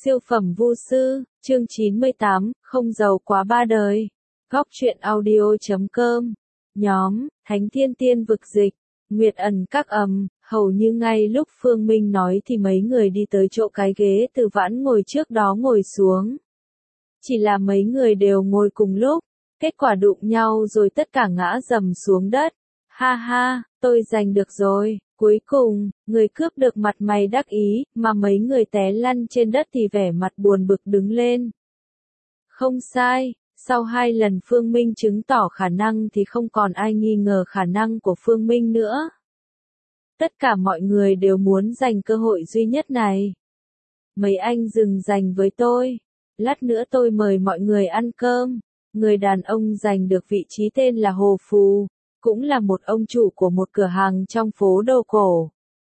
Siêu phẩm vu sư, chương 98, không giàu quá ba đời. Góc truyện audio.com. Nhóm, Thánh Thiên Tiên vực dịch, Nguyệt ẩn các hầu như ngay lúc Phương Minh nói thì mấy người đi tới chỗ cái ghế Từ Vãn ngồi trước đó ngồi xuống. Chỉ là mấy người đều ngồi cùng lúc, kết quả đụng nhau rồi tất cả ngã rầm xuống đất. Ha ha, tôi giành được rồi. Cuối cùng, người cướp được mặt mày đắc ý, mà mấy người té lăn trên đất thì vẻ mặt buồn bực đứng lên. Không sai, sau 2 lần Phương Minh chứng tỏ khả năng thì không còn ai nghi ngờ khả năng của Phương Minh nữa. Tất cả mọi người đều muốn giành cơ hội duy nhất này. Mấy anh dừng giành với tôi. Lát nữa tôi mời mọi người ăn cơm. Người đàn ông giành được vị trí tên là Hồ Phù, cũng là một ông chủ của một cửa hàng trong phố đồ cổ.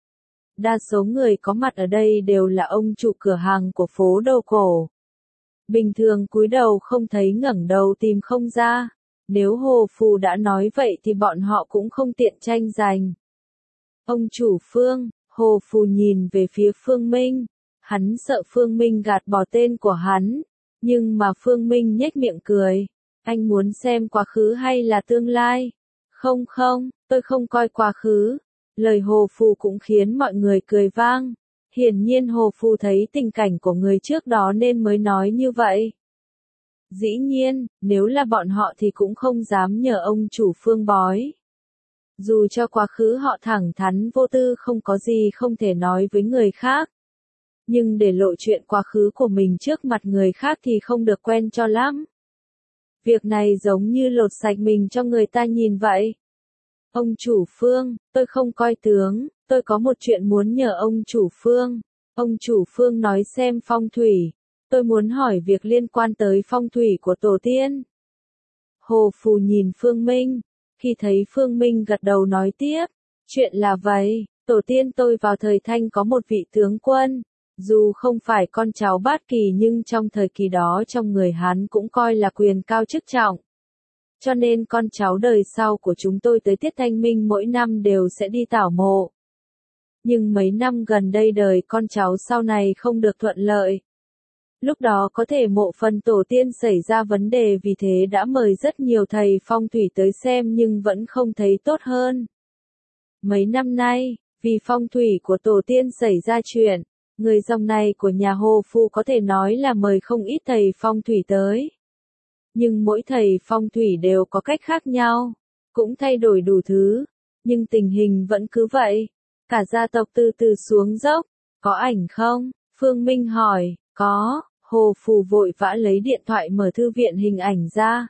Đa số người có mặt ở đây đều là ông chủ cửa hàng của phố đồ cổ. Bình thường cúi đầu không thấy ngẩng đầu tìm không ra. Nếu Hồ Phù đã nói vậy thì bọn họ cũng không tiện tranh giành. Ông chủ Phương, Hồ Phù nhìn về phía Phương Minh. Hắn sợ Phương Minh gạt bỏ tên của hắn. Nhưng mà Phương Minh nhếch miệng cười. Anh muốn xem quá khứ hay là tương lai? Không, tôi không coi quá khứ. Lời Hồ Phù cũng khiến mọi người cười vang. Hiển nhiên Hồ Phù thấy tình cảnh của người trước đó nên mới nói như vậy. Dĩ nhiên, nếu là bọn họ thì cũng không dám nhờ ông chủ Phương bói. Dù cho quá khứ họ thẳng thắn vô tư không có gì không thể nói với người khác. Nhưng để lộ chuyện quá khứ của mình trước mặt người khác thì không được quen cho lắm. Việc này giống như lột sạch mình cho người ta nhìn vậy. Ông chủ Phương, tôi không coi tướng, tôi có một chuyện muốn nhờ ông chủ Phương. Ông chủ Phương nói xem phong thủy. Tôi muốn hỏi việc liên quan tới phong thủy của tổ tiên. Hồ Phù nhìn Phương Minh. Khi thấy Phương Minh gật đầu nói tiếp. Chuyện là vậy, tổ tiên tôi vào thời Thanh có một vị tướng quân. Dù không phải con cháu Bát Kỳ nhưng trong thời kỳ đó trong người Hán cũng coi là quyền cao chức trọng. Cho nên con cháu đời sau của chúng tôi tới tiết Thanh Minh mỗi năm đều sẽ đi tảo mộ. Nhưng mấy năm gần đây đời con cháu sau này không được thuận lợi. Lúc đó có thể mộ phần tổ tiên xảy ra vấn đề vì thế đã mời rất nhiều thầy phong thủy tới xem nhưng vẫn không thấy tốt hơn. Mấy năm nay, vì phong thủy của tổ tiên xảy ra chuyện, người dòng này của nhà Hồ Phù có thể nói là mời không ít thầy phong thủy tới. Nhưng mỗi thầy phong thủy đều có cách khác nhau, cũng thay đổi đủ thứ, nhưng tình hình vẫn cứ vậy. Cả gia tộc từ từ xuống dốc, có ảnh không? Phương Minh hỏi, có. Hồ Phù vội vã lấy điện thoại mở thư viện hình ảnh ra.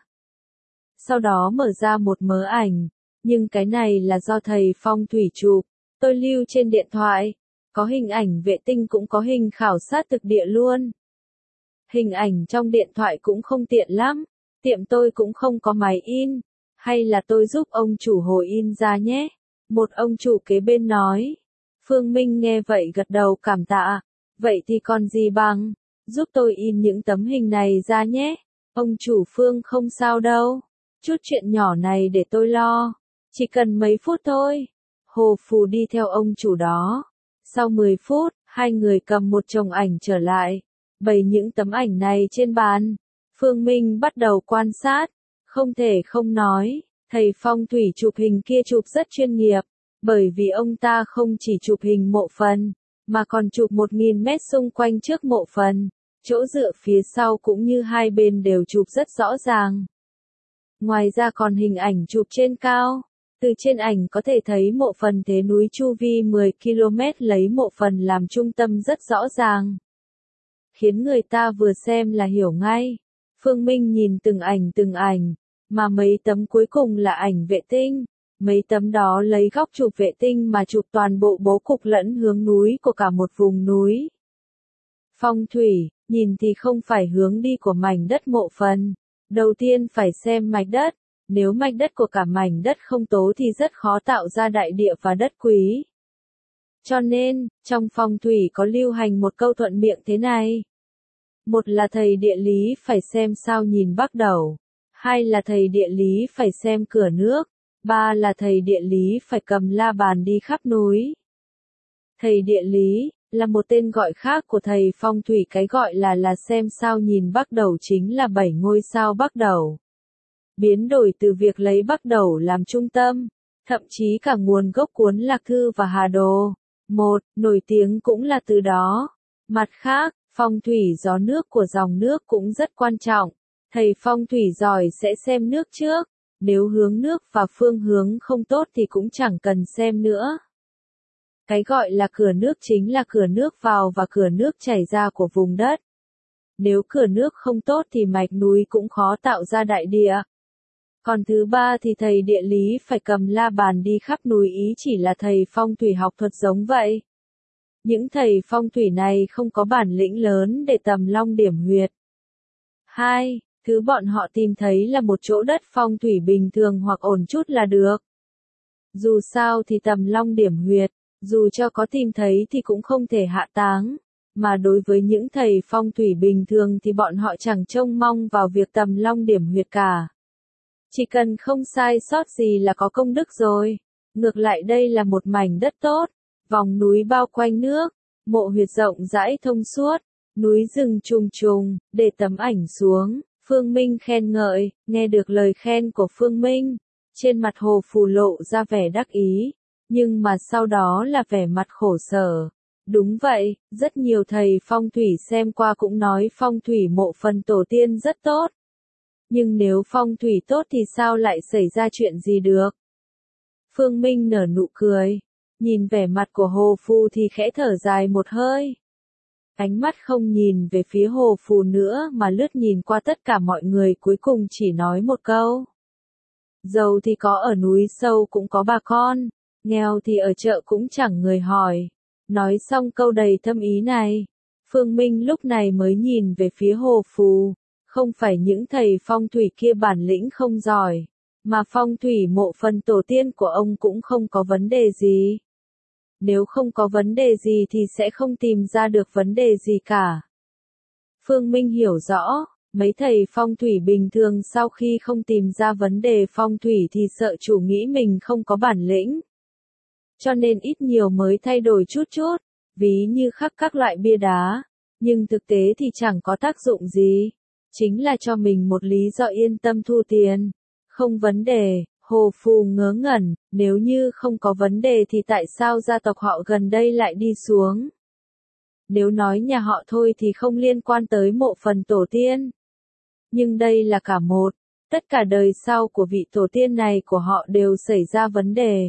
Sau đó mở ra một mớ ảnh, nhưng cái này là do thầy phong thủy chụp, tôi lưu trên điện thoại. Có hình ảnh vệ tinh cũng có hình khảo sát thực địa luôn. Hình ảnh trong điện thoại cũng không tiện lắm, tiệm tôi cũng không có máy in, hay là tôi giúp ông chủ hồi in ra nhé. Một ông chủ kế bên nói. Phương Minh nghe vậy gật đầu cảm tạ, vậy thì còn gì bằng, giúp tôi in những tấm hình này ra nhé. Ông chủ Phương không sao đâu, chút chuyện nhỏ này để tôi lo, chỉ cần mấy phút thôi. Hồ Phù đi theo ông chủ đó. Sau 10 phút, hai người cầm một chồng ảnh trở lại, bày những tấm ảnh này trên bàn. Phương Minh bắt đầu quan sát, không thể không nói, thầy phong thủy chụp hình kia chụp rất chuyên nghiệp, bởi vì ông ta không chỉ chụp hình mộ phần, mà còn chụp 1000 mét xung quanh trước mộ phần, chỗ dựa phía sau cũng như hai bên đều chụp rất rõ ràng. Ngoài ra còn hình ảnh chụp trên cao. Từ trên ảnh có thể thấy mộ phần thế núi chu vi 10 km lấy mộ phần làm trung tâm rất rõ ràng. Khiến người ta vừa xem là hiểu ngay. Phương Minh nhìn từng ảnh, mà mấy tấm cuối cùng là ảnh vệ tinh. Mấy tấm đó lấy góc chụp vệ tinh mà chụp toàn bộ bố cục lẫn hướng núi của cả một vùng núi. Phong thủy, nhìn thì không phải hướng đi của mảnh đất mộ phần. Đầu tiên phải xem mạch đất. Nếu mạch đất của cả mảnh đất không tố thì rất khó tạo ra đại địa và đất quý. Cho nên, trong phong thủy có lưu hành một câu thuận miệng thế này. Một là thầy địa lý phải xem sao nhìn bắc斗. Hai là thầy địa lý phải xem cửa nước. Ba là thầy địa lý phải cầm la bàn đi khắp núi. Thầy địa lý là một tên gọi khác của thầy phong thủy, cái gọi là xem sao nhìn Bắc Đẩu chính là 7 ngôi sao Bắc Đẩu. Biến đổi từ việc lấy Bắc Đẩu làm trung tâm, thậm chí cả nguồn gốc cuốn Lạc Thư và Hà Đồ. Nổi tiếng cũng là từ đó. Mặt khác, phong thủy gió nước của dòng nước cũng rất quan trọng. Thầy phong thủy giỏi sẽ xem nước trước, nếu hướng nước và phương hướng không tốt thì cũng chẳng cần xem nữa. Cái gọi là cửa nước chính là cửa nước vào và cửa nước chảy ra của vùng đất. Nếu cửa nước không tốt thì mạch núi cũng khó tạo ra đại địa. Còn thứ ba thì thầy địa lý phải cầm la bàn đi khắp núi, ý chỉ là thầy phong thủy học thuật giống vậy. Những thầy phong thủy này không có bản lĩnh lớn để tầm long điểm huyệt. 2. Thứ bọn họ tìm thấy là một chỗ đất phong thủy bình thường hoặc ổn chút là được. Dù sao thì tầm long điểm huyệt, dù cho có tìm thấy thì cũng không thể hạ táng. Mà đối với những thầy phong thủy bình thường thì bọn họ chẳng trông mong vào việc tầm long điểm huyệt cả. Chỉ cần không sai sót gì là có công đức rồi. Ngược lại đây là một mảnh đất tốt, vòng núi bao quanh nước, mộ huyệt rộng rãi thông suốt, núi rừng trùng trùng, để tấm ảnh xuống. Phương Minh khen ngợi, nghe được lời khen của Phương Minh, trên mặt Hồ Phù lộ ra vẻ đắc ý, nhưng mà sau đó là vẻ mặt khổ sở. Đúng vậy, rất nhiều thầy phong thủy xem qua cũng nói phong thủy mộ phần tổ tiên rất tốt. Nhưng nếu phong thủy tốt thì sao lại xảy ra chuyện gì được? Phương Minh nở nụ cười, nhìn vẻ mặt của Hồ Phù thì khẽ thở dài một hơi. Ánh mắt không nhìn về phía Hồ Phù nữa mà lướt nhìn qua tất cả mọi người, cuối cùng chỉ nói một câu. Giàu thì có ở núi sâu cũng có bà con, nghèo thì ở chợ cũng chẳng người hỏi. Nói xong câu đầy thâm ý này, Phương Minh lúc này mới nhìn về phía Hồ Phù. Không phải những thầy phong thủy kia bản lĩnh không giỏi, mà phong thủy mộ phần tổ tiên của ông cũng không có vấn đề gì. Nếu không có vấn đề gì thì sẽ không tìm ra được vấn đề gì cả. Phương Minh hiểu rõ, mấy thầy phong thủy bình thường sau khi không tìm ra vấn đề phong thủy thì sợ chủ nghĩ mình không có bản lĩnh. Cho nên ít nhiều mới thay đổi chút chút, ví như khắc các loại bia đá, nhưng thực tế thì chẳng có tác dụng gì. Chính là cho mình một lý do yên tâm thu tiền. Không vấn đề, Hồ Phù ngớ ngẩn, nếu như không có vấn đề thì tại sao gia tộc họ gần đây lại đi xuống? Nếu nói nhà họ thôi thì không liên quan tới mộ phần tổ tiên. Nhưng đây là cả một, tất cả đời sau của vị tổ tiên này của họ đều xảy ra vấn đề.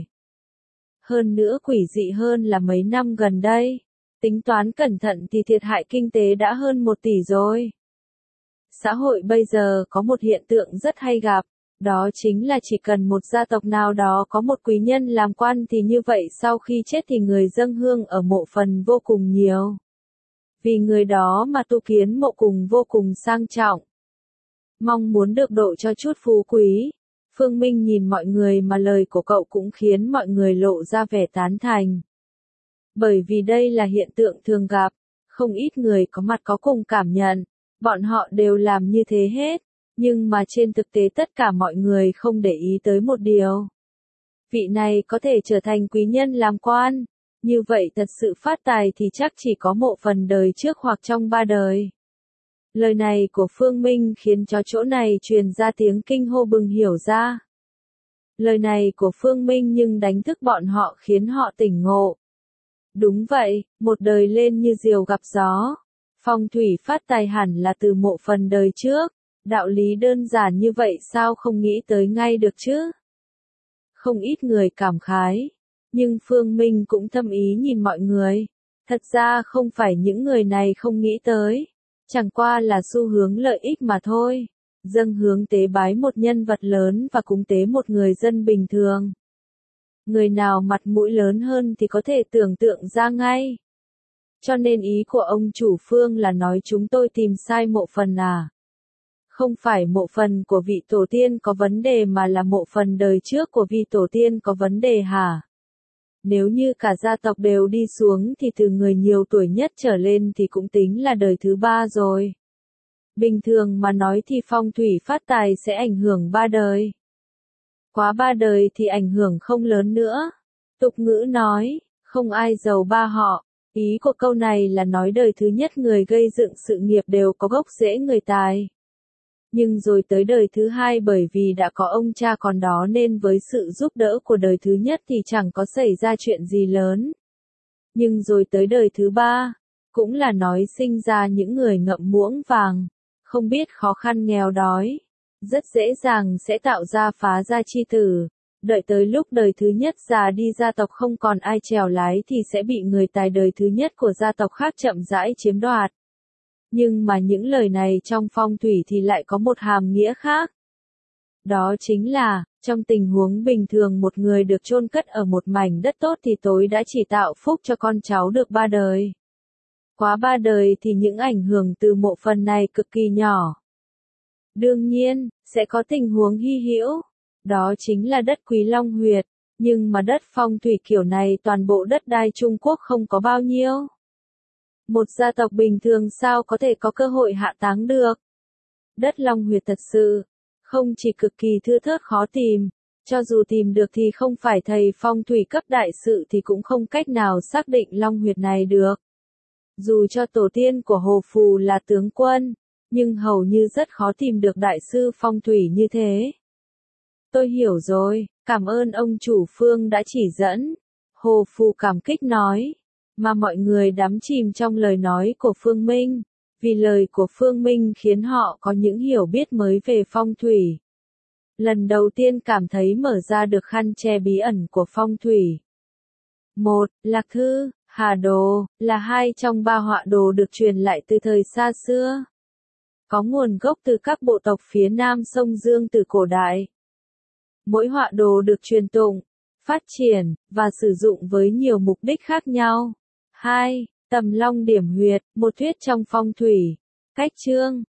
Hơn nữa quỷ dị hơn là mấy năm gần đây, tính toán cẩn thận thì thiệt hại kinh tế đã hơn 1 tỷ rồi. Xã hội bây giờ có một hiện tượng rất hay gặp, đó chính là chỉ cần một gia tộc nào đó có một quý nhân làm quan thì như vậy sau khi chết thì người dâng hương ở mộ phần vô cùng nhiều. Vì người đó mà tu kiến mộ cùng vô cùng sang trọng. Mong muốn được độ cho chút phú quý. Phương Minh nhìn mọi người mà lời của cậu cũng khiến mọi người lộ ra vẻ tán thành. Bởi vì đây là hiện tượng thường gặp, không ít người có mặt có cùng cảm nhận. Bọn họ đều làm như thế hết, nhưng mà trên thực tế tất cả mọi người không để ý tới một điều. Vị này có thể trở thành quý nhân làm quan, như vậy thật sự phát tài thì chắc chỉ có mộ phần đời trước hoặc trong 3 đời. Lời này của Phương Minh khiến cho chỗ này truyền ra tiếng kinh hô bừng hiểu ra. Lời này của Phương Minh nhưng đánh thức bọn họ khiến họ tỉnh ngộ. Đúng vậy, một đời lên như diều gặp gió. Phong thủy phát tài hẳn là từ mộ phần đời trước, đạo lý đơn giản như vậy sao không nghĩ tới ngay được chứ? Không ít người cảm khái, nhưng Phương Minh cũng thâm ý nhìn mọi người. Thật ra không phải những người này không nghĩ tới, chẳng qua là xu hướng lợi ích mà thôi. Dâng hướng tế bái một nhân vật lớn và cúng tế một người dân bình thường. Người nào mặt mũi lớn hơn thì có thể tưởng tượng ra ngay. Cho nên ý của ông chủ Phương là nói chúng tôi tìm sai mộ phần à? Không phải mộ phần của vị tổ tiên có vấn đề mà là mộ phần đời trước của vị tổ tiên có vấn đề hả? Nếu như cả gia tộc đều đi xuống thì từ người nhiều tuổi nhất trở lên thì cũng tính là đời thứ 3 rồi. Bình thường mà nói thì phong thủy phát tài sẽ ảnh hưởng 3 đời. Quá 3 đời thì ảnh hưởng không lớn nữa. Tục ngữ nói, không ai giàu 3 họ. Ý của câu này là nói đời thứ nhất người gây dựng sự nghiệp đều có gốc rễ người tài. Nhưng rồi tới đời thứ hai bởi vì đã có ông cha còn đó nên với sự giúp đỡ của đời thứ nhất thì chẳng có xảy ra chuyện gì lớn. Nhưng rồi tới đời thứ ba, cũng là nói sinh ra những người ngậm muỗng vàng, không biết khó khăn nghèo đói, rất dễ dàng sẽ tạo ra phá gia chi tử. Đợi tới lúc đời thứ nhất già đi gia tộc không còn ai chèo lái thì sẽ bị người tài đời thứ nhất của gia tộc khác chậm rãi chiếm đoạt. Nhưng mà những lời này trong phong thủy thì lại có một hàm nghĩa khác. Đó chính là, trong tình huống bình thường một người được chôn cất ở một mảnh đất tốt thì tối đã chỉ tạo phúc cho con cháu được 3 đời. Quá 3 đời thì những ảnh hưởng từ mộ phần này cực kỳ nhỏ. Đương nhiên, sẽ có tình huống hy hữu. Đó chính là đất Quý Long huyệt, nhưng mà đất phong thủy kiểu này toàn bộ đất đai Trung Quốc không có bao nhiêu. Một gia tộc bình thường sao có thể có cơ hội hạ táng được. Đất Long huyệt thật sự, không chỉ cực kỳ thưa thớt khó tìm, cho dù tìm được thì không phải thầy phong thủy cấp đại sự thì cũng không cách nào xác định Long huyệt này được. Dù cho tổ tiên của Hồ Phù là tướng quân, nhưng hầu như rất khó tìm được đại sư phong thủy như thế. Tôi hiểu rồi, cảm ơn ông chủ Phương đã chỉ dẫn. Hồ Phù cảm kích nói, mà mọi người đắm chìm trong lời nói của Phương Minh, vì lời của Phương Minh khiến họ có những hiểu biết mới về phong thủy. Lần đầu tiên cảm thấy mở ra được khăn che bí ẩn của phong thủy. 1. Lạc thư, Hà đồ, là hai trong ba họa đồ được truyền lại từ thời xa xưa. Có nguồn gốc từ các bộ tộc phía nam sông Dương từ cổ đại. Mỗi họa đồ được truyền tụng, phát triển, và sử dụng với nhiều mục đích khác nhau. 2. Tầm long điểm huyệt, một thuyết trong phong thủy. Cách chương